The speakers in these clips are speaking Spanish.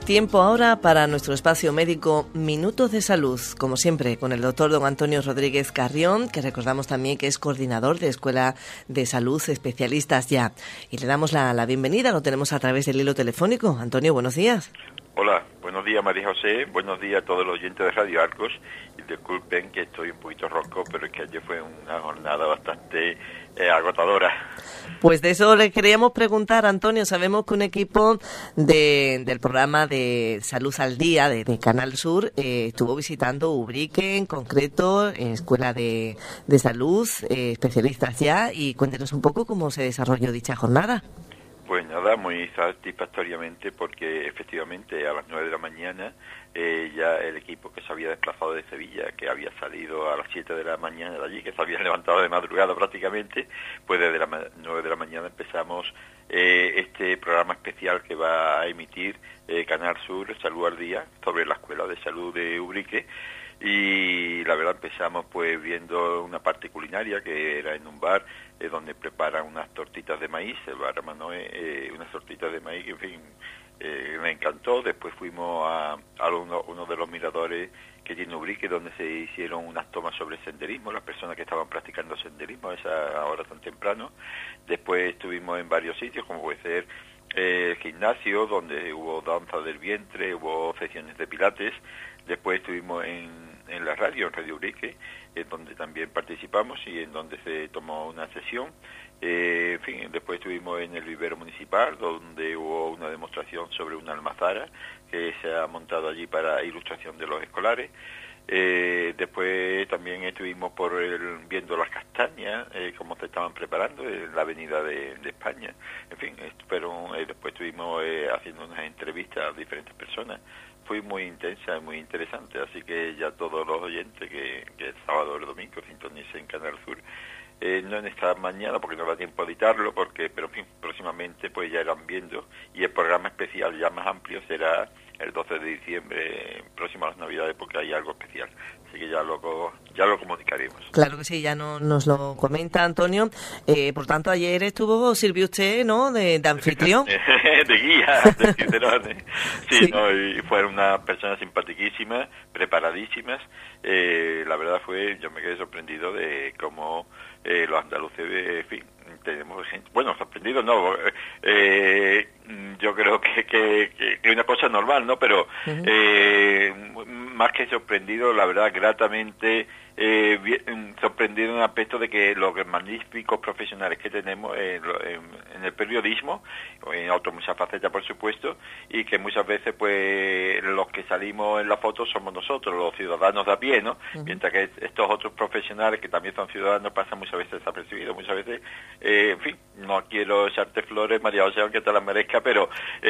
Tiempo ahora para nuestro espacio médico Minutos de Salud, como siempre, con el doctor don Antonio Rodríguez Carrión, que recordamos también que es coordinador de Escuela de Salud Especialistas Ya. Y le damos la bienvenida, lo tenemos a través del hilo telefónico. Antonio, buenos días. Hola, buenos días María José, buenos días a todos los oyentes de Radio Arcos. Y disculpen que estoy un poquito ronco, pero es que ayer fue una jornada bastante agotadora. Pues de eso le queríamos preguntar, Antonio. Sabemos que un equipo del programa de Salud al Día de Canal Sur estuvo visitando Ubrique, en concreto, Escuela de Salud, Especialistas Ya, y cuéntenos un poco cómo se desarrolló dicha jornada. Pues nada, muy satisfactoriamente, porque efectivamente a las 9 de la mañana ya el equipo que se había desplazado de Sevilla, que había salido a las 7 de la mañana de allí, que se había levantado de madrugada prácticamente, pues desde las 9 de la mañana empezamos este programa especial que va a emitir Canal Sur, Salud al Día, sobre la Escuela de Salud de Ubrique. Y la verdad empezamos pues viendo una parte culinaria que era en un bar donde preparan unas tortitas de maíz, el bar Manoe, unas tortitas de maíz que en fin me encantó. Después fuimos a uno de los miradores que tiene Ubrique, donde se hicieron unas tomas sobre senderismo, las personas que estaban practicando senderismo a esa hora tan temprano. Después estuvimos en varios sitios, como puede ser el gimnasio, donde hubo danza del vientre, hubo sesiones de pilates. Después estuvimos en la radio, en Radio Ubrique, donde también participamos y en donde se tomó una sesión. En fin, después estuvimos en el vivero municipal, donde hubo una demostración sobre una almazara que se ha montado allí para ilustración de los escolares. Después también estuvimos viendo las castañas, cómo se estaban preparando en la avenida de España. En fin, pero después estuvimos haciendo unas entrevistas a diferentes personas. Fue muy intensa y muy interesante, así que ya todos los oyentes que el sábado o el domingo sintonicen en Canal Sur, no en esta mañana porque no da tiempo a editarlo, pero en fin, próximamente pues ya irán viendo, y el programa especial ya más amplio será el 12 de diciembre, próximo a las Navidades, porque hay algo especial. Así que ya lo comunicaremos. Claro que sí, ya nos lo comenta Antonio. Por tanto, ayer sirvió usted, ¿no?, de anfitrión. De guía, de Cicerone. Sí, ¿no? Y fueron unas personas simpaticísimas, preparadísimas. La verdad yo me quedé sorprendido de cómo los andaluces, en fin, tenemos gente, bueno, sorprendido no, yo creo que es una cosa normal, ¿no? Pero más que sorprendido, la verdad, gratamente sorprendido en el aspecto de que los magníficos profesionales que tenemos en el periodismo, en muchas facetas por supuesto, y que muchas veces pues los que salimos en la foto somos nosotros, los ciudadanos de a pie, ¿no? Mientras que estos otros profesionales que también son ciudadanos pasan muchas veces desapercibidos, muchas veces, en fin, no quiero echarte flores, María José, aunque te las merezca, pero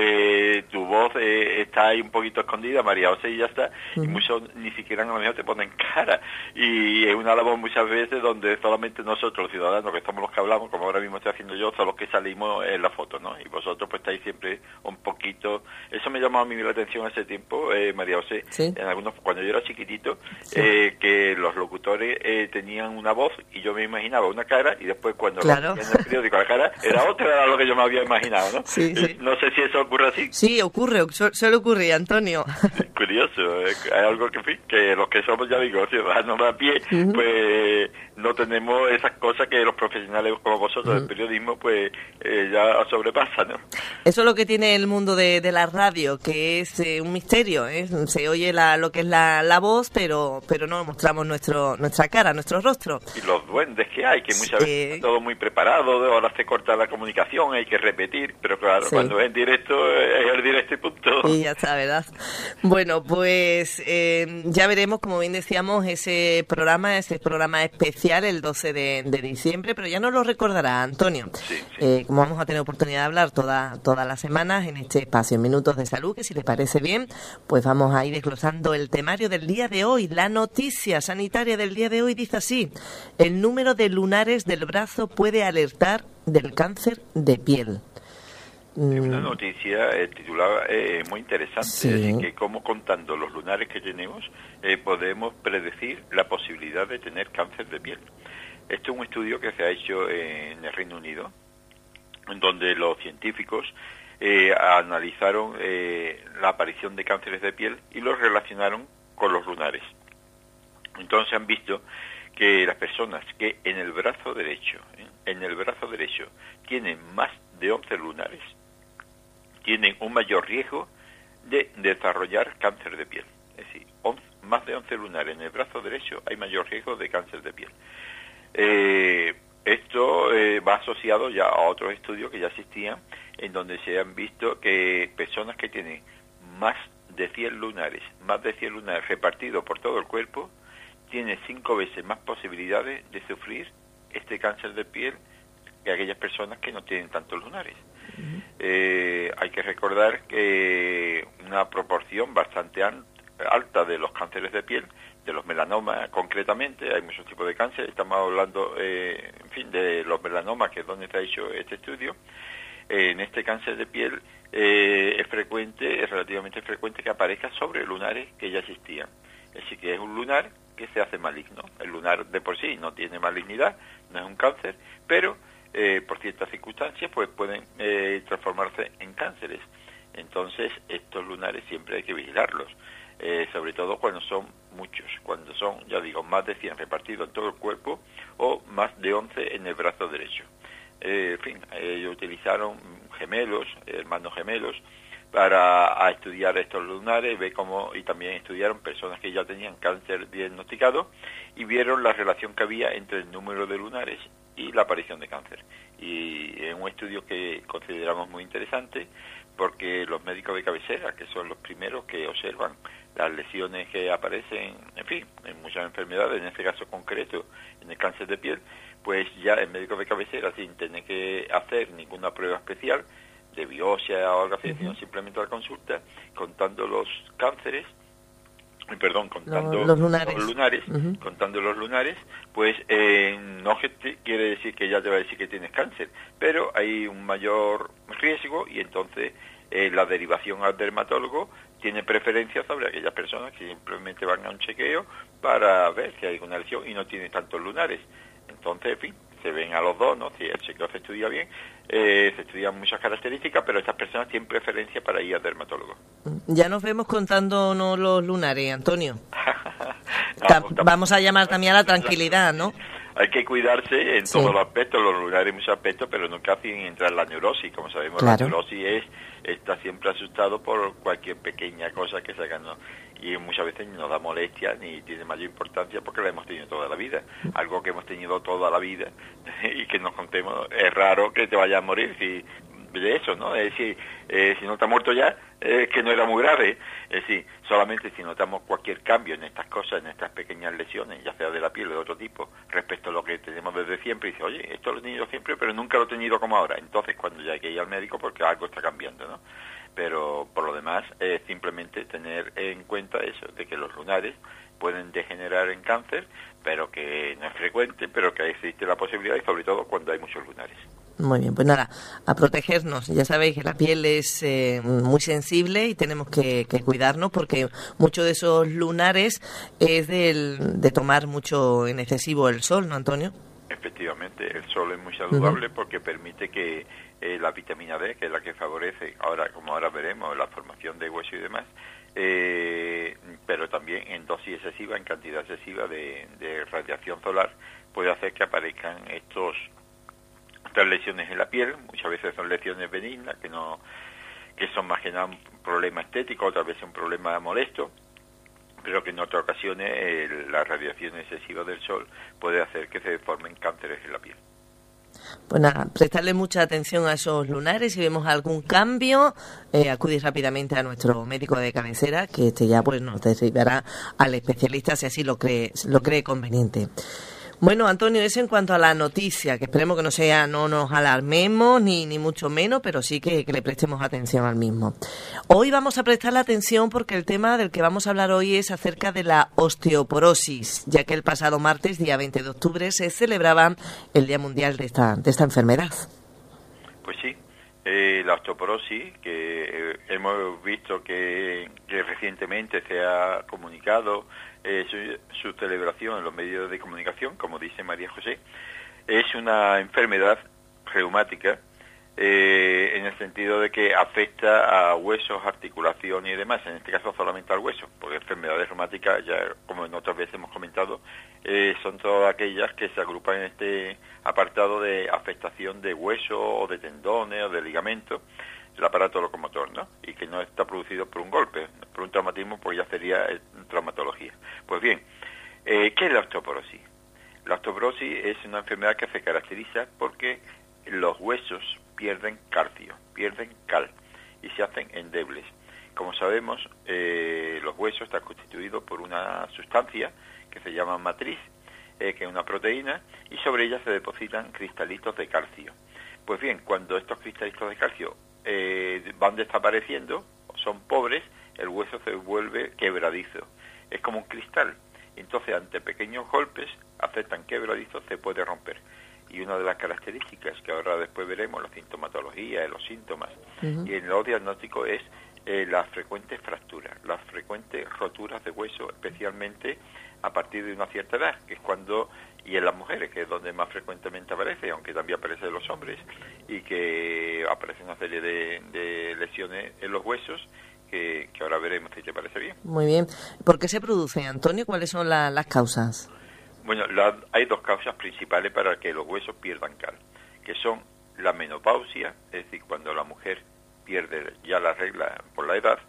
tu voz está ahí un poquito escondida, María José, y ya está, y muchos ni siquiera a lo mejor te ponen cara, y es una labor muchas veces donde solamente nosotros, los ciudadanos, que somos los que hablamos, como ahora mismo estoy haciendo yo, son los que salimos en la foto, ¿no? Y vosotros pues estáis siempre un poquito. Eso me llamó a mí la atención hace tiempo, María José, ¿sí? En algunos, cuando yo era chiquitito, sí. Que los locutores tenían una voz y yo me imaginaba una cara, y después cuando claro. lo veía en el periódico la cara era otra, era lo que yo me había imaginado, ¿no? Sí, sí. No sé si eso ocurre así. Sí, suele ocurrir, Antonio. Curioso, hay algo que, en fin, que los que somos, ya digo, ciudadanos de a pie, pues no tenemos esas cosas que los profesionales como vosotros del periodismo pues ya sobrepasan, ¿no? Eso es lo que tiene el mundo de la radio, que es un misterio, ¿eh? Se oye lo que es la voz, pero no mostramos nuestra cara, nuestro rostro. Y los duendes que hay, que muchas veces está todo muy preparado, ahora se corta la comunicación, hay que repetir, pero claro, cuando es en directo, es el directo y punto. Y ya está, ¿verdad? Bueno, pues ya veremos, como bien decíamos, ese programa especial el 12 de diciembre, pero ya nos lo recordará Antonio. Sí. Como vamos a tener oportunidad de hablar todas las semanas en este espacio, en Minutos de Salud, que si les parece bien, pues vamos a ir desglosando el temario del día de hoy. La noticia sanitaria del día de hoy dice así: el número de lunares del brazo puede alertar del cáncer de piel. Es una noticia titulada muy interesante, sí. Es decir, que como contando los lunares que tenemos podemos predecir la posibilidad de tener cáncer de piel. Esto es un estudio que se ha hecho en el Reino Unido, en donde los científicos analizaron la aparición de cánceres de piel y los relacionaron con los lunares. Entonces han visto que las personas que en el brazo derecho tienen más de 11 lunares, tienen un mayor riesgo de desarrollar cáncer de piel. Es decir, más de 11 lunares en el brazo derecho hay mayor riesgo de cáncer de piel. Esto va asociado ya a otros estudios que ya existían, en donde se han visto que personas que tienen más de 100 lunares repartidos por todo el cuerpo, tienen 5 veces más posibilidades de sufrir este cáncer de piel que aquellas personas que no tienen tantos lunares. Hay que recordar que una proporción bastante alta de los cánceres de piel, de los melanomas concretamente, hay muchos tipos de cáncer, estamos hablando, de los melanomas, que es donde se ha hecho este estudio. En este cáncer de piel es relativamente frecuente que aparezca sobre lunares que ya existían. Es decir, que es un lunar que se hace maligno. El lunar de por sí no tiene malignidad, no es un cáncer, pero por ciertas circunstancias pues pueden transformarse en cánceres. Entonces estos lunares siempre hay que vigilarlos, sobre todo cuando son muchos, cuando son, ya digo, más de 100 repartidos en todo el cuerpo o más de 11 en el brazo derecho. Ellos utilizaron hermanos gemelos, para estudiar estos lunares, y también estudiaron personas que ya tenían cáncer diagnosticado y vieron la relación que había entre el número de lunares y la aparición de cáncer. Y es un estudio que consideramos muy interesante, porque los médicos de cabecera, que son los primeros que observan las lesiones que aparecen, en muchas enfermedades, en este caso concreto, en el cáncer de piel, pues ya el médico de cabecera, sin tener que hacer ninguna prueba especial de biopsia o algo así, sino simplemente la consulta, contando los cánceres, contando los lunares, pues no quiere decir que ya te va a decir que tienes cáncer, pero hay un mayor riesgo, y entonces la derivación al dermatólogo tiene preferencia sobre aquellas personas que simplemente van a un chequeo para ver si hay alguna lesión y no tienen tantos lunares. Entonces, se ven a los dos, ¿no? Si el chequeo se estudia bien, se estudian muchas características, pero estas personas tienen preferencia para ir al dermatólogo. Ya nos vemos contándonos los lunares, Antonio. Vamos a llamar también a la tranquilidad, ¿no? Hay que cuidarse en todos los aspectos, los lunares en muchos aspectos, pero nunca hacen entrar la neurosis. Como sabemos, claro. La neurosis está siempre asustado por cualquier pequeña cosa que se haga, ¿no? Y muchas veces no da molestia ni tiene mayor importancia porque la hemos tenido toda la vida. Algo que hemos tenido toda la vida y que nos contemos, es raro que te vayas a morir de eso, ¿no? Es decir, si no te has muerto ya, es que no era muy grave. Es decir, solamente si notamos cualquier cambio en estas cosas, en estas pequeñas lesiones, ya sea de la piel o de otro tipo, respecto a lo que tenemos desde siempre, y dice, oye, esto lo he tenido siempre, pero nunca lo he tenido como ahora. Entonces, cuando ya hay que ir al médico porque algo está cambiando, ¿no? Pero por lo demás, simplemente tener en cuenta eso, de que los lunares pueden degenerar en cáncer, pero que no es frecuente, pero que existe la posibilidad, y sobre todo cuando hay muchos lunares. Muy bien, pues nada, a protegernos. Ya sabéis que la piel es muy sensible y tenemos que cuidarnos, porque muchos de esos lunares es de tomar mucho en excesivo el sol, ¿no, Antonio? Efectivamente, el sol es muy saludable porque permite que la vitamina D, que es la que favorece, como ahora veremos, la formación de hueso y demás, pero también en dosis excesiva, en cantidad excesiva de radiación solar, puede hacer que aparezcan estas lesiones en la piel. Muchas veces son lesiones benignas, que son más que nada un problema estético, otras veces un problema molesto, pero que en otras ocasiones la radiación excesiva del sol puede hacer que se formen cánceres en la piel. Pues nada, prestarle mucha atención a esos lunares. Si vemos algún cambio, acudir rápidamente a nuestro médico de cabecera, que ya pues nos derivará al especialista si así lo cree conveniente. Bueno, Antonio, eso en cuanto a la noticia, que esperemos que no nos alarmemos, ni mucho menos, pero sí que le prestemos atención al mismo. Hoy vamos a prestarle atención porque el tema del que vamos a hablar hoy es acerca de la osteoporosis, ya que el pasado martes, día 20 de octubre, se celebraba el Día Mundial de esta enfermedad. Pues sí, la osteoporosis, que hemos visto que recientemente se ha comunicado su celebración en los medios de comunicación, como dice María José, es una enfermedad reumática en el sentido de que afecta a huesos, articulaciones y demás, en este caso solamente al hueso, porque enfermedades reumáticas, ya como en otras veces hemos comentado, son todas aquellas que se agrupan en este apartado de afectación de hueso o de tendones o de ligamentos, el aparato locomotor, ¿no? Y que no está producido por un golpe, por un traumatismo, pues ya sería traumatología. Pues bien, ¿qué es la osteoporosis? La osteoporosis es una enfermedad que se caracteriza porque los huesos pierden calcio, pierden cal y se hacen endebles. Como sabemos, los huesos están constituidos por una sustancia que se llama matriz, que es una proteína, y sobre ella se depositan cristalitos de calcio. Pues bien, cuando estos cristalitos de calcio van desapareciendo, son pobres, el hueso se vuelve quebradizo. Es como un cristal. Entonces, ante pequeños golpes, afectan quebradizo, se puede romper. Y una de las características que ahora después veremos, la sintomatología, los síntomas, y en los diagnósticos es las frecuentes fracturas, las frecuentes roturas de hueso, especialmente a partir de una cierta edad, que es cuando, y en las mujeres, que es donde más frecuentemente aparece, aunque también aparece en los hombres, y que aparece una serie de lesiones en los huesos, que ahora veremos si te parece bien. Muy bien. ¿Por qué se produce, Antonio? ¿Cuáles son las causas? Bueno, hay dos causas principales para que los huesos pierdan cal, que son la menopausia, es decir, cuando la mujer pierde ya la regla por la edad,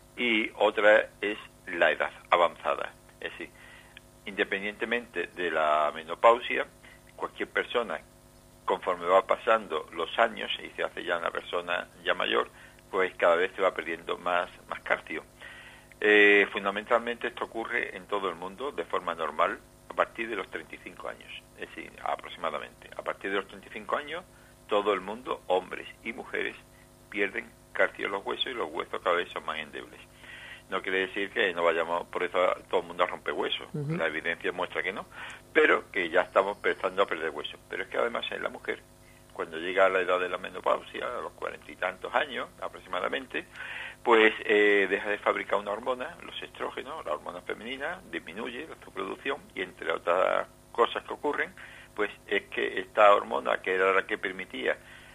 y otra es la edad avanzada. Es decir, independientemente de la menopausia, cualquier persona, conforme va pasando los años y se hace ya una persona ya mayor, pues cada vez se va perdiendo más calcio. Fundamentalmente esto ocurre en todo el mundo de forma normal a partir de los 35 años, es decir, aproximadamente. A partir de los 35 años, todo el mundo, hombres y mujeres, pierden calcio en los huesos y los huesos cada vez son más endebles. No quiere decir que no vayamos por eso todo el mundo a romper huesos, la evidencia muestra que no, pero que ya estamos empezando a perder huesos. Pero es que además en la mujer, cuando llega a la edad de la menopausia, a los 40 y tantos años aproximadamente, pues deja de fabricar una hormona, los estrógenos, la hormona femenina, disminuye su producción y entre otras cosas que ocurren, pues es que esta hormona, que era la que permitía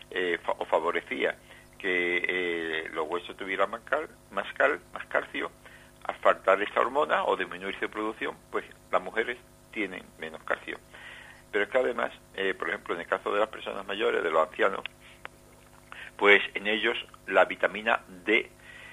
o favorecía que los huesos tuvieran más calcio, al faltar esta hormona o disminuir su producción, pues las mujeres tienen menos calcio. Pero es que además, por ejemplo, en el caso de las personas mayores, de los ancianos, pues en ellos la vitamina D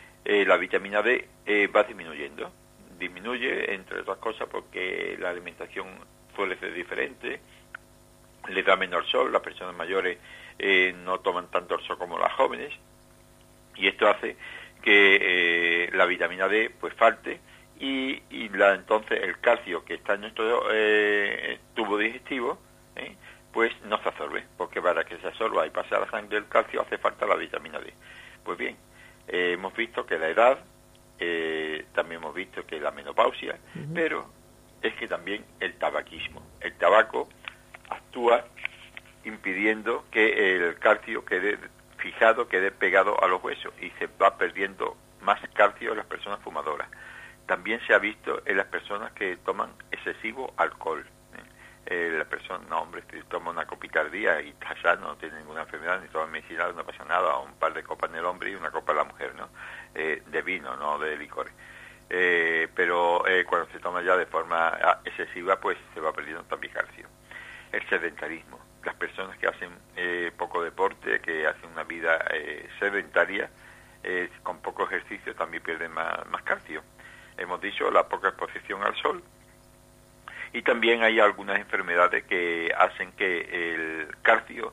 va disminuyendo. Disminuye, entre otras cosas, porque la alimentación suele ser diferente, les da menor sol, las personas mayores no toman tanto el sol como las jóvenes, y esto hace que la vitamina D pues falte y entonces el calcio que está en nuestro tubo digestivo pues no se absorbe, porque para que se absorba y pase a la sangre el calcio hace falta la vitamina D. Pues bien, hemos visto que la edad, también hemos visto que la menopausia, pero es que también el tabaquismo. El tabaco actúa impidiendo que el calcio quede fijado, quede pegado a los huesos y se va perdiendo más calcio en las personas fumadoras. También se ha visto en las personas que toman excesivo alcohol. La persona, no hombre, si toma una copita al día y está sano, no tiene ninguna enfermedad, ni toma medicina, no pasa nada, un par de copas en el hombre y una copa en la mujer, ¿no? De vino, no de licores. Pero cuando se toma ya de forma excesiva, pues se va perdiendo también calcio. El sedentarismo. Las personas que hacen poco deporte, que hacen una vida sedentaria, con poco ejercicio, también pierden más calcio. Hemos dicho la poca exposición al sol. Y también hay algunas enfermedades que hacen que el calcio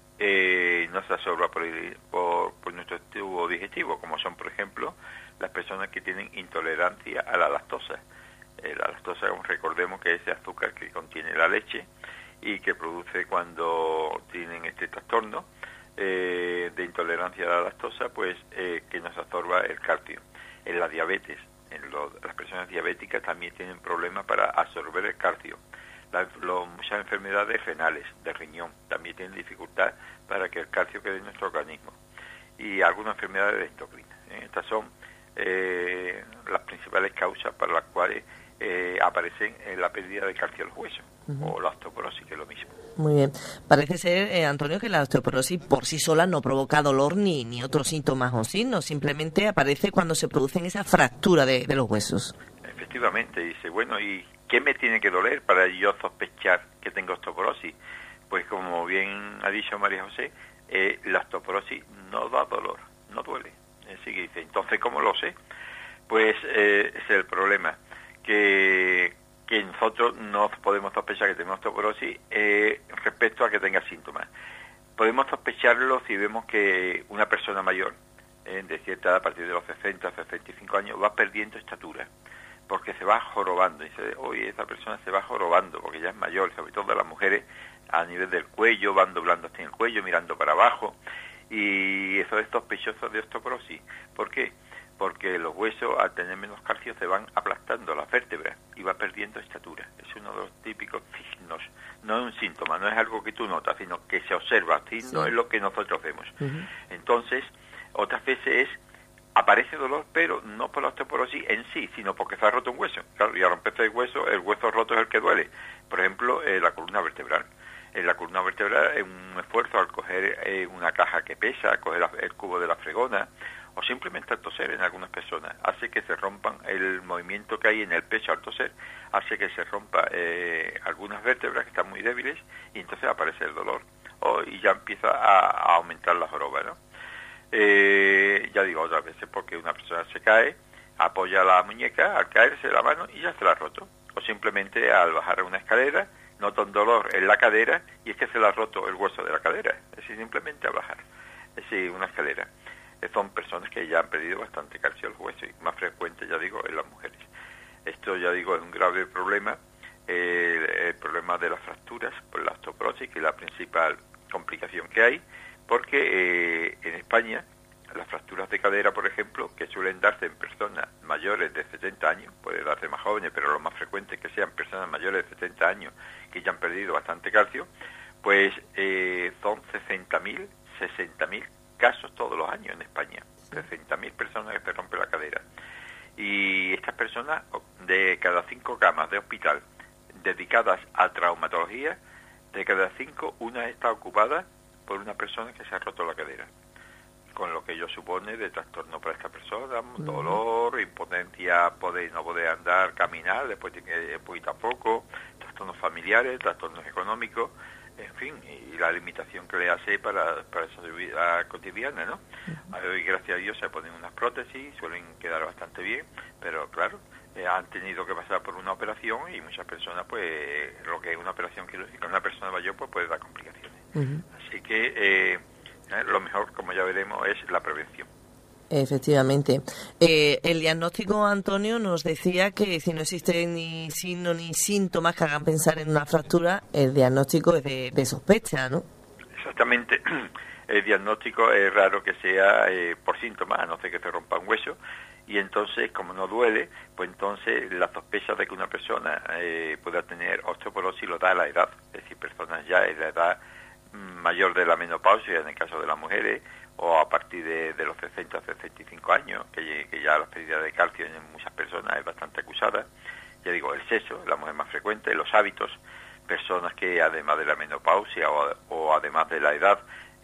no se absorba por nuestro tubo digestivo, como son, por ejemplo, las personas que tienen intolerancia a la lactosa. La lactosa, recordemos que es ese azúcar que contiene la leche y que produce cuando tienen este trastorno de intolerancia a la lactosa, pues que no se absorba el calcio. En la diabetes, las personas diabéticas también tienen problemas para absorber el calcio. Muchas enfermedades renales, de riñón, también tienen dificultad para que el calcio quede en nuestro organismo. Y algunas enfermedades endocrinas. Estas son las principales causas para las cuales aparecen en la pérdida de calcio de los huesos, o la osteoporosis, que es lo mismo. Muy bien. Parece ser, Antonio, que la osteoporosis por sí sola no provoca dolor ni otros síntomas o signos, simplemente aparece cuando se producen esas fracturas de los huesos. Efectivamente, dice, bueno, ¿y qué me tiene que doler para yo sospechar que tengo osteoporosis? Pues como bien ha dicho María José, la osteoporosis no da dolor, no duele. Así que dice, entonces, ¿cómo lo sé? Pues ese es el problema, que nosotros no podemos sospechar que tenemos osteoporosis respecto a que tenga síntomas. Podemos sospecharlo si vemos que una persona mayor, de cierta edad, a partir de los 60, 65 años, va perdiendo estatura, porque se va jorobando. Dice, oye, esa persona se va jorobando, porque ya es mayor, sobre todo las mujeres, a nivel del cuello, van doblando hasta el cuello, mirando para abajo, y eso es sospechoso de osteoporosis. ¿Por qué? Porque los huesos, al tener menos calcio, se van aplastando las vértebras y va perdiendo estatura. Es uno de los típicos signos. No es un síntoma, no es algo que tú notas, sino que se observa, así no es lo que nosotros vemos. Entonces, otras veces aparece dolor, pero no por la osteoporosis en sí, sino porque se ha roto un hueso. Claro, y al romperse el hueso roto es el que duele. Por ejemplo, la columna vertebral. En la columna vertebral es un esfuerzo al coger una caja que pesa, coger el cubo de la fregona, o simplemente al toser en algunas personas, hace que se rompan el movimiento que hay en el pecho al toser, hace que se rompa algunas vértebras que están muy débiles, y entonces aparece el dolor, y ya empieza a aumentar la joroba, ¿no? Ya digo otras veces, porque una persona se cae, apoya la muñeca, al caerse la mano y ya se la ha roto, o simplemente al bajar una escalera nota un dolor en la cadera y es que se le ha roto el hueso de la cadera, es decir, simplemente al bajar, es decir, una escalera. Son personas que ya han perdido bastante calcio en los huesos, y más frecuente, ya digo, en las mujeres. Esto, ya digo, es un grave problema, el problema de las fracturas por la osteoporosis, que es la principal complicación que hay, porque en España las fracturas de cadera, por ejemplo, que suelen darse en personas mayores de 70 años, puede darse más jóvenes, pero lo más frecuente es que sean personas mayores de 70 años que ya han perdido bastante calcio, pues son 60.000, 60.000 casos todos los años en España, 60.000 personas que se rompen la cadera. Y estas personas, de cada 5 camas de hospital dedicadas a traumatología, de cada 5, una está ocupada por una persona que se ha roto la cadera, con lo que ello supone de trastorno para esta persona, dolor, impotencia, no poder andar, caminar, después de poquito a poco, trastornos familiares, trastornos económicos, en fin, y la limitación que le hace para esa vida cotidiana, ¿no? Hoy, gracias a Dios, se ponen unas prótesis, suelen quedar bastante bien, pero claro, han tenido que pasar por una operación, y muchas personas, pues, lo que es una operación quirúrgica, una persona mayor, pues puede dar complicaciones. Así que lo mejor, como ya veremos, es la prevención. Efectivamente. El diagnóstico, Antonio, nos decía que si no existen ni signos ni síntomas que hagan pensar en una fractura, el diagnóstico es de sospecha, ¿no? Exactamente. El diagnóstico es raro que sea por síntomas, a no ser que se rompa un hueso, y entonces, como no duele, pues entonces la sospecha de que una persona pueda tener osteoporosis lo da la edad, es decir, personas ya en la edad mayor de la menopausia, en el caso de las mujeres, o a partir de los 60 65 años, que ya la pérdida de calcio en muchas personas es bastante acusada. Ya digo, el sexo, la mujer más frecuente, los hábitos, personas que además de la menopausia o además de la edad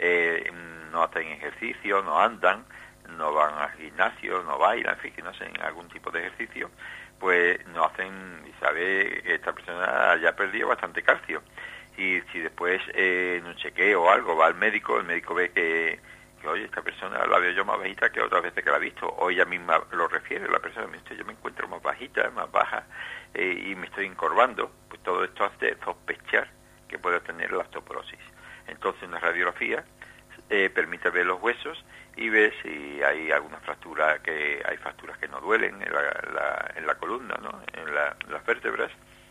no hacen ejercicio, no andan, no van al gimnasio, no bailan, en fin, que no hacen algún tipo de ejercicio, pues no hacen, y sabe que esta persona ya ha perdido bastante calcio. Y si después en un chequeo o algo va al médico, el médico ve que oye, esta persona la veo yo más bajita que otras veces que la he visto, o ella misma lo refiere, la persona me dice, yo me encuentro más bajita, más baja, y me estoy encorvando, pues todo esto hace sospechar que puede tener la osteoporosis. Entonces una radiografía permite ver los huesos y ver si hay alguna fractura, que hay fracturas que no duelen en la columna, ¿no? En las vértebras,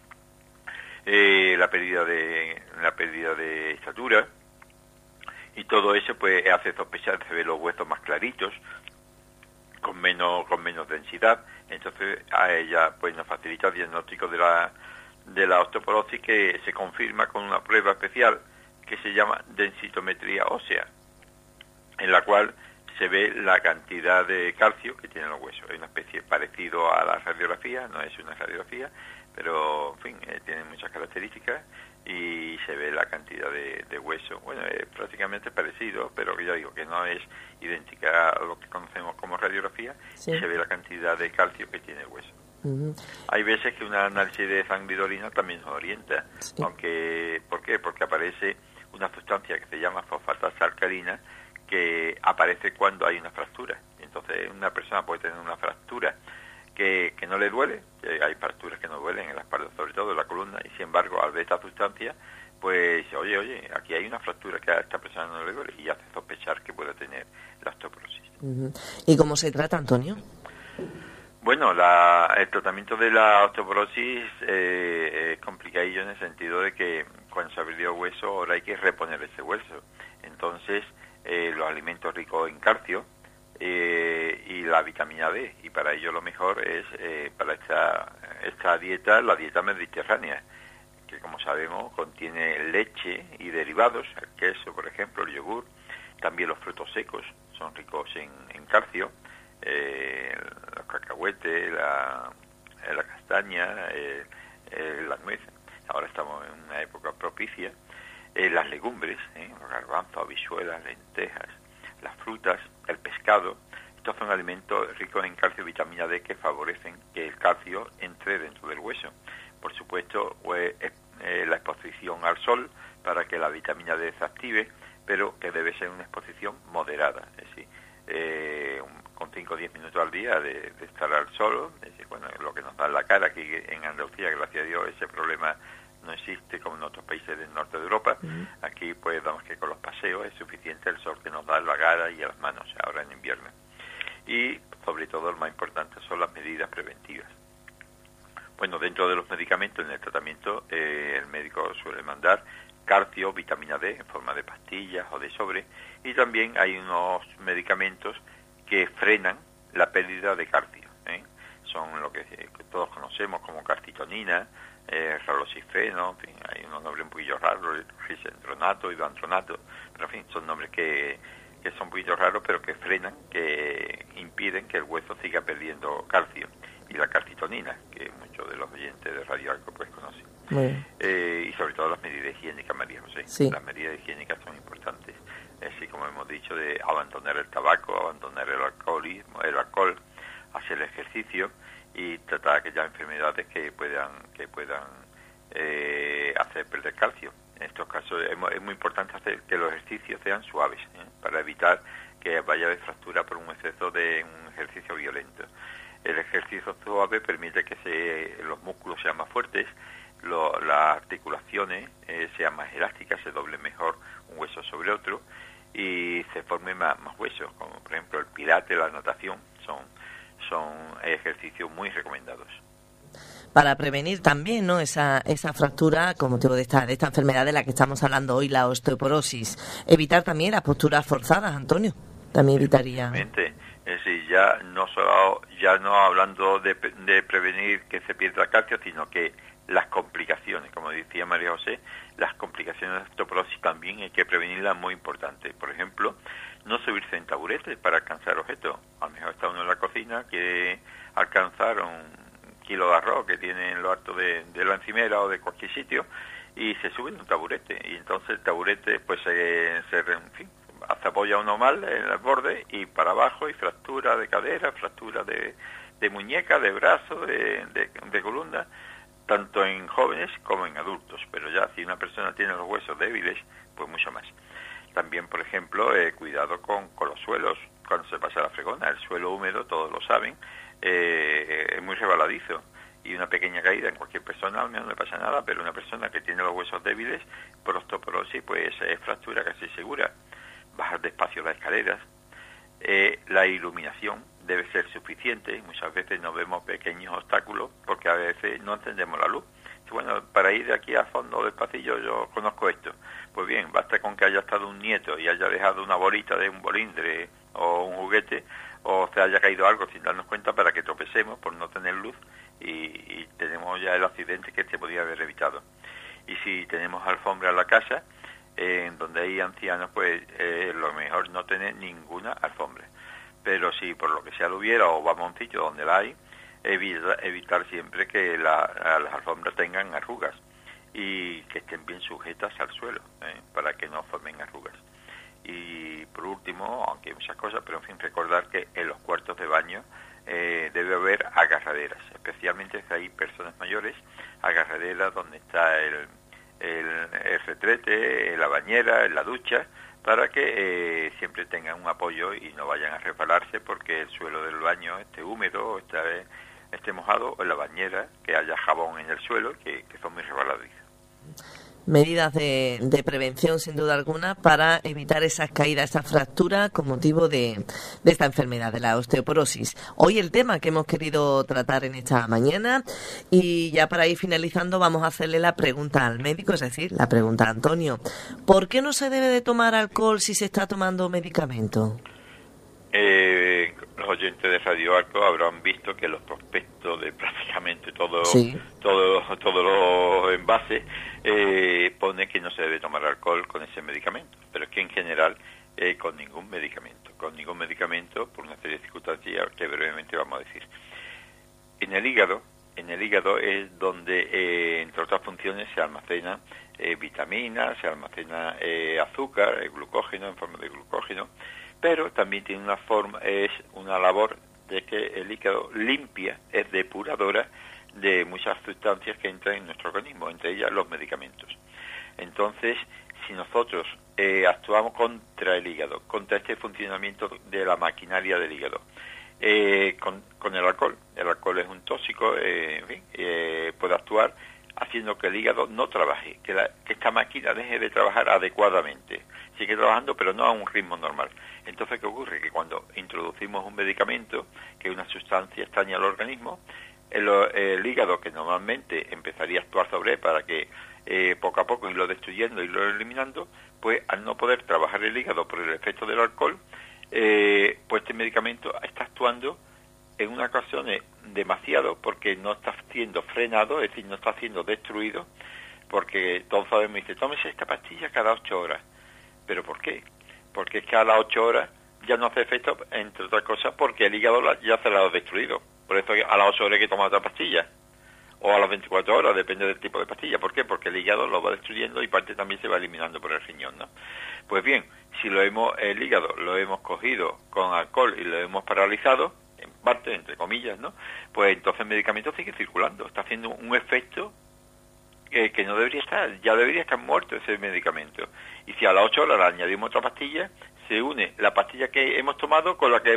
la pérdida de estatura, y todo eso pues hace sospechar, se ve los huesos más claritos, con menos densidad. Entonces a ella pues nos facilita el diagnóstico de la osteoporosis, que se confirma con una prueba especial que se llama densitometría ósea, en la cual se ve la cantidad de calcio que tienen los huesos. Es una especie parecido a la radiografía, no es una radiografía, pero en fin, tiene muchas características y se ve la cantidad de hueso. Bueno, es prácticamente parecido, pero que ya digo que no es idéntica a lo que conocemos como radiografía, sí. Y se ve la cantidad de calcio que tiene el hueso. Uh-huh. Hay veces que un análisis de sangre y de orina también nos orienta, sí. Aunque, ¿por qué? Porque aparece una sustancia que se llama fosfatasa alcalina, que aparece cuando hay una fractura. Entonces una persona puede tener una fractura que no le duele, hay fracturas que no duelen en la espalda, sobre todo en la columna, y sin embargo al ver esta sustancia, pues oye, aquí hay una fractura que a esta persona no le duele, y hace sospechar que puede tener la osteoporosis. Uh-huh. ¿Y cómo se trata, Antonio? Bueno, el tratamiento de la osteoporosis es complicadillo en el sentido de que cuando se ha perdido hueso, ahora hay que reponer ese hueso. Entonces, los alimentos ricos en calcio y la vitamina D, y para ello lo mejor es para esta dieta, la dieta mediterránea, que como sabemos contiene leche y derivados, el queso, por ejemplo, el yogur, también los frutos secos son ricos en calcio, los cacahuetes, la castaña, las nueces. Ahora estamos en una época propicia. Las legumbres, los garbanzos, habichuelas, lentejas, las frutas, el pescado. Estos son alimentos ricos en calcio y vitamina D que favorecen que el calcio entre dentro del hueso. Por supuesto, la exposición al sol para que la vitamina D se active, pero que debe ser una exposición moderada, es decir, con 5 o 10 minutos al día de estar al sol. Es decir, bueno, lo que nos da en la cara, aquí en Andalucía, gracias a Dios, ese problema no existe como en otros países del norte de Europa. Uh-huh. Aquí, pues, vamos que con los paseos es suficiente el sol que nos da en la cara y en las manos, ahora en invierno. Y, sobre todo, lo más importante son las medidas preventivas. Bueno, dentro de los medicamentos, en el tratamiento, el médico suele mandar calcio, vitamina D, en forma de pastillas o de sobre, y también hay unos medicamentos que frenan la pérdida de calcio. Son lo que todos conocemos como calcitonina, raloxifeno, en fin, hay unos nombres un poquillo raros, risendronato, ivandronato, pero en fin, son nombres que son un poquillo raros, pero que frenan, que impiden que el hueso siga perdiendo calcio. Y la calcitonina, que muchos de los oyentes de Radio Arco pues conocen. Y sobre todo las medidas higiénicas, María José. Sí. Las medidas higiénicas son importantes. Así como hemos dicho, de abandonar el tabaco, abandonar el alcohol, hacer el ejercicio y tratar aquellas enfermedades que puedan hacer perder calcio. En estos casos es muy importante hacer que los ejercicios sean suaves, para evitar que vaya a haber fractura por un exceso de un ejercicio violento. El ejercicio suave permite que los músculos sean más fuertes, las articulaciones sean más elásticas, se doble mejor un hueso sobre otro y se formen más huesos, como por ejemplo el pilates, la natación, son ejercicios muy recomendados. Para prevenir también, ¿no?, esa fractura, como digo, de esta enfermedad de la que estamos hablando hoy, la osteoporosis. Evitar también las posturas forzadas, Antonio, también evitaría. Exactamente. Es decir, ya no hablando de prevenir que se pierda calcio, sino que las complicaciones, como decía María José, las complicaciones de osteoporosis también hay que prevenirlas, muy importante. Por ejemplo, no subirse en taburetes para alcanzar objetos. A lo mejor está uno en la cocina, quiere alcanzar un kilo de arroz que tiene en lo alto de la encimera o de cualquier sitio y se sube en un taburete. Y entonces el taburete pues se apoya uno mal en el borde y para abajo, y fractura de cadera, fractura de muñeca, de brazo, de columna, tanto en jóvenes como en adultos. Pero ya si una persona tiene los huesos débiles, pues mucho más. También, por ejemplo, cuidado con los suelos cuando se pasa la fregona. El suelo húmedo, todos lo saben, es muy resbaladizo. Y una pequeña caída en cualquier persona, al menos no le pasa nada, pero una persona que tiene los huesos débiles, por osteoporosis, pues es fractura casi segura. Bajar despacio las escaleras. La iluminación debe ser suficiente. Muchas veces nos vemos pequeños obstáculos porque a veces no encendemos la luz. Bueno, para ir de aquí a fondo del pasillo yo conozco esto. Pues bien, basta con que haya estado un nieto y haya dejado una bolita de un bolindre o un juguete, o se haya caído algo sin darnos cuenta, para que tropecemos por no tener luz y tenemos ya el accidente que se podía haber evitado. Y si tenemos alfombra en la casa, en donde hay ancianos, pues lo mejor no tener ninguna alfombra. Pero si por lo que sea lo hubiera, o vamos a un sitio donde la hay, evitar siempre que las alfombras tengan arrugas y que estén bien sujetas al suelo, para que no formen arrugas. Y por último, aunque hay muchas cosas, pero en fin, recordar que en los cuartos de baño debe haber agarraderas, especialmente si hay personas mayores, agarraderas donde está el retrete, la bañera, la ducha, para que siempre tengan un apoyo y no vayan a resbalarse porque el suelo del baño esté húmedo, esté mojado, o en la bañera que haya jabón en el suelo, que son muy resbaladizos. Medidas de prevención, sin duda alguna, para evitar esas caídas, esas fracturas con motivo de esta enfermedad, de la osteoporosis. Hoy el tema que hemos querido tratar en esta mañana, y ya para ir finalizando vamos a hacerle la pregunta al médico, es decir, la pregunta a Antonio. ¿Por qué no se debe de tomar alcohol si se está tomando medicamento? Los oyentes de Radio Arco habrán visto que los prospectos de prácticamente todos los envases pone que no se debe tomar alcohol con ese medicamento, pero es que en general con ningún medicamento por una serie de circunstancias que brevemente vamos a decir. En el hígado es donde entre otras funciones se almacena vitaminas, se almacena azúcar, glucógeno en forma de glucógeno, pero también tiene es una labor de que el hígado limpia, es depuradora de muchas sustancias que entran en nuestro organismo, entre ellas los medicamentos. Entonces, si nosotros actuamos contra el hígado, contra este funcionamiento de la maquinaria del hígado, con el alcohol es un tóxico, en fin, puede actuar haciendo que el hígado no trabaje, que esta máquina deje de trabajar adecuadamente. Sigue trabajando, pero no a un ritmo normal. Entonces, ¿qué ocurre? Que cuando introducimos un medicamento, que es una sustancia extraña al organismo, el hígado, que normalmente empezaría a actuar sobre él para que poco a poco irlo destruyendo y irlo eliminando, pues al no poder trabajar el hígado por el efecto del alcohol, pues este medicamento está actuando en unas ocasiones demasiado, porque no está siendo frenado, es decir, no está siendo destruido, porque todos sabemos, dice, tómese esta pastilla cada 8 horas. ¿Pero por qué? Porque es que a las 8 horas ya no hace efecto, entre otras cosas, porque el hígado ya se la ha destruido. Por eso a las 8 horas hay que tomar otra pastilla, o a las 24 horas, depende del tipo de pastilla. ¿Por qué? Porque el hígado lo va destruyendo y parte también se va eliminando por el riñón, ¿no? Pues bien, si el hígado lo hemos cogido con alcohol y lo hemos paralizado, en parte, entre comillas, ¿no? Pues entonces el medicamento sigue circulando, está haciendo un efecto que no debería estar, ya debería estar muerto ese medicamento. Y si a las 8 horas le añadimos otra pastilla, se une la pastilla que hemos tomado con la que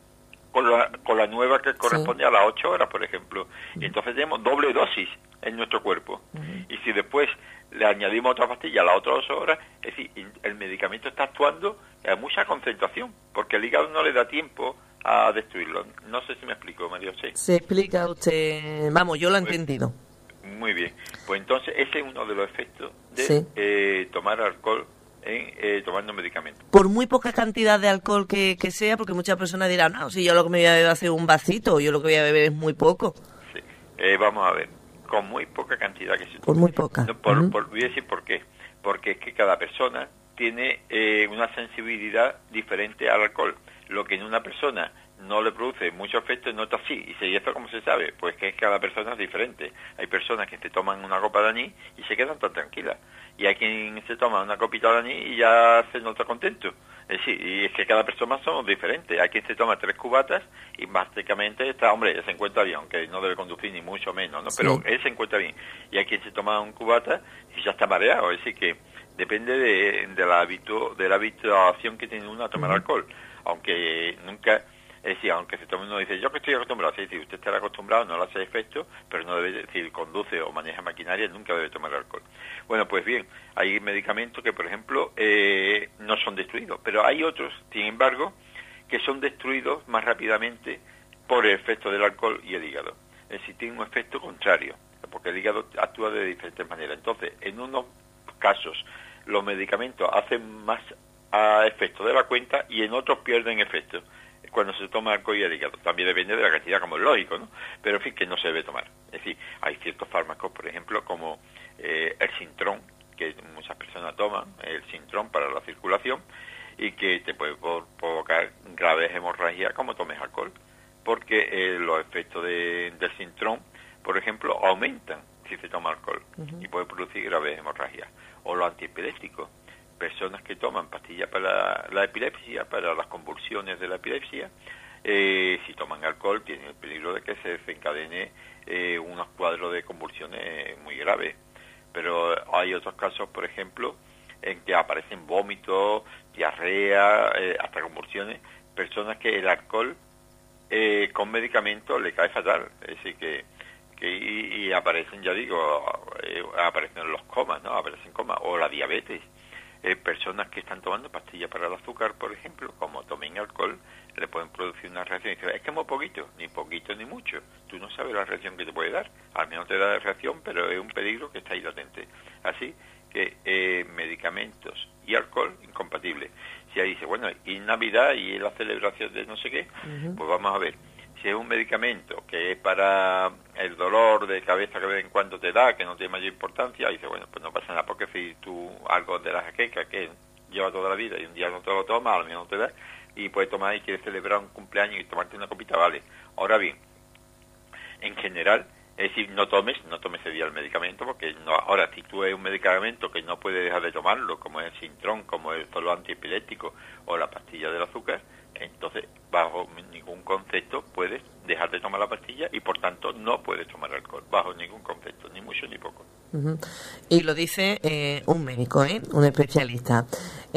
con la nueva que corresponde a las 8 horas, por ejemplo. Y entonces tenemos doble dosis en nuestro cuerpo. Y si después le añadimos otra pastilla a las otras 8 horas, es decir, el medicamento está actuando a mucha concentración, porque el hígado no le da tiempo a destruirlo. No sé si me explico, María José. Se explica usted, vamos, yo lo he entendido. Muy bien, pues entonces ese es uno de los efectos de tomar alcohol tomando medicamentos. Por muy poca cantidad de alcohol que sea, porque muchas personas dirán, no, si yo lo que me voy a beber hace un vasito, o yo lo que voy a beber es muy poco. Sí, vamos a ver, con muy poca cantidad que se toma. Por muy poca. No, voy a decir por qué. Porque es que cada persona tiene una sensibilidad diferente al alcohol. Lo que en una persona no le produce mucho efecto, en otra sí. ¿Y esto cómo se sabe? Pues que cada persona es diferente. Hay personas que se toman una copa de anís y se quedan tan tranquilas. Y hay quien se toma una copita de anís y ya se nota contento. Es decir, y es que cada persona somos diferentes. Hay quien se toma 3 cubatas y básicamente está, hombre, se encuentra bien, aunque no debe conducir ni mucho menos, ¿no? Sí. Pero él se encuentra bien. Y hay quien se toma un cubata y ya está mareado. Es decir, que depende de la habituación que tiene uno a tomar alcohol. Aunque nunca... Es decir, aunque se tome uno dice, yo que estoy acostumbrado, sí, si usted está acostumbrado, no le hace efecto, pero no debe decir, conduce o maneja maquinaria, nunca debe tomar alcohol. Bueno, pues bien, hay medicamentos que, por ejemplo, no son destruidos, pero hay otros, sin embargo, que son destruidos más rápidamente por el efecto del alcohol y el hígado. Es decir, tiene un efecto contrario, porque el hígado actúa de diferentes maneras. Entonces, en unos casos, los medicamentos hacen más efecto de la cuenta y en otros pierden efecto cuando se toma alcohol y el hígado. También depende de la cantidad, como es lógico, ¿no? Pero en fin, que no se debe tomar. Es decir, hay ciertos fármacos, por ejemplo, como el Sintrón, que que muchas personas toman, el Sintrón para la circulación, y que te puede provocar graves hemorragias como tomes alcohol, porque los efectos del Sintrón, por ejemplo, aumentan si se toma alcohol y puede producir graves hemorragias. O los antiepilépticos, personas que toman pastillas para la epilepsia, para las convulsiones de la epilepsia, si toman alcohol tienen el peligro de que se desencadene unos cuadros de convulsiones muy graves. Pero hay otros casos, por ejemplo, en que aparecen vómitos, diarrea, hasta convulsiones, personas que el alcohol con medicamentos le cae fatal. Es decir, que y aparecen, ya digo, aparecen los comas, ¿no? Aparecen comas, o la diabetes. Personas que están tomando pastillas para el azúcar, por ejemplo, como tomen alcohol, le pueden producir una reacción. Y dicen, es que muy poquito ni mucho. Tú no sabes la reacción que te puede dar. Al menos te da la reacción, pero es un peligro que está ahí latente. Así que medicamentos y alcohol incompatibles. Si ahí dice, bueno, y Navidad y la celebración de no sé qué, pues vamos a ver. Si es un medicamento que es para el dolor de cabeza que de vez en cuando te da, que no tiene mayor importancia, y dice, bueno, pues no pasa nada, porque si tú algo de la jaqueca que lleva toda la vida y un día no te lo tomas, al menos no te da, y puedes tomar y quieres celebrar un cumpleaños y tomarte una copita, vale. Ahora bien, en general, es decir, no tomes ese día el medicamento, porque no. Ahora, si tú es un medicamento que no puedes dejar de tomarlo, como es el Sintrón, como es el antiepiléptico o la pastilla del azúcar, entonces bajo ningún concepto puedes dejar de tomar la pastilla y por tanto no puedes tomar alcohol, bajo ningún concepto, ni mucho ni poco. Y lo dice un médico, un especialista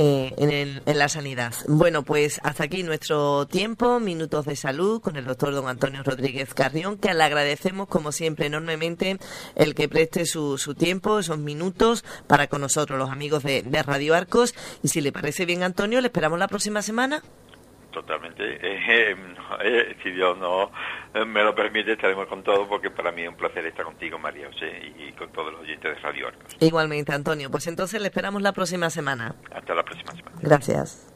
en la sanidad. Bueno, pues hasta aquí nuestro tiempo, Minutos de Salud, con el doctor don Antonio Rodríguez Carrión, que le agradecemos como siempre enormemente el que preste su tiempo, esos minutos para con nosotros, los amigos de Radio Arcos. Y si le parece bien, Antonio, le esperamos la próxima semana. Totalmente. Si Dios no me lo permite, estaremos con todo, porque para mí es un placer estar contigo, María José, y con todos los oyentes de Radio Arcos. Igualmente, Antonio. Pues entonces le esperamos la próxima semana. Hasta la próxima semana. Gracias.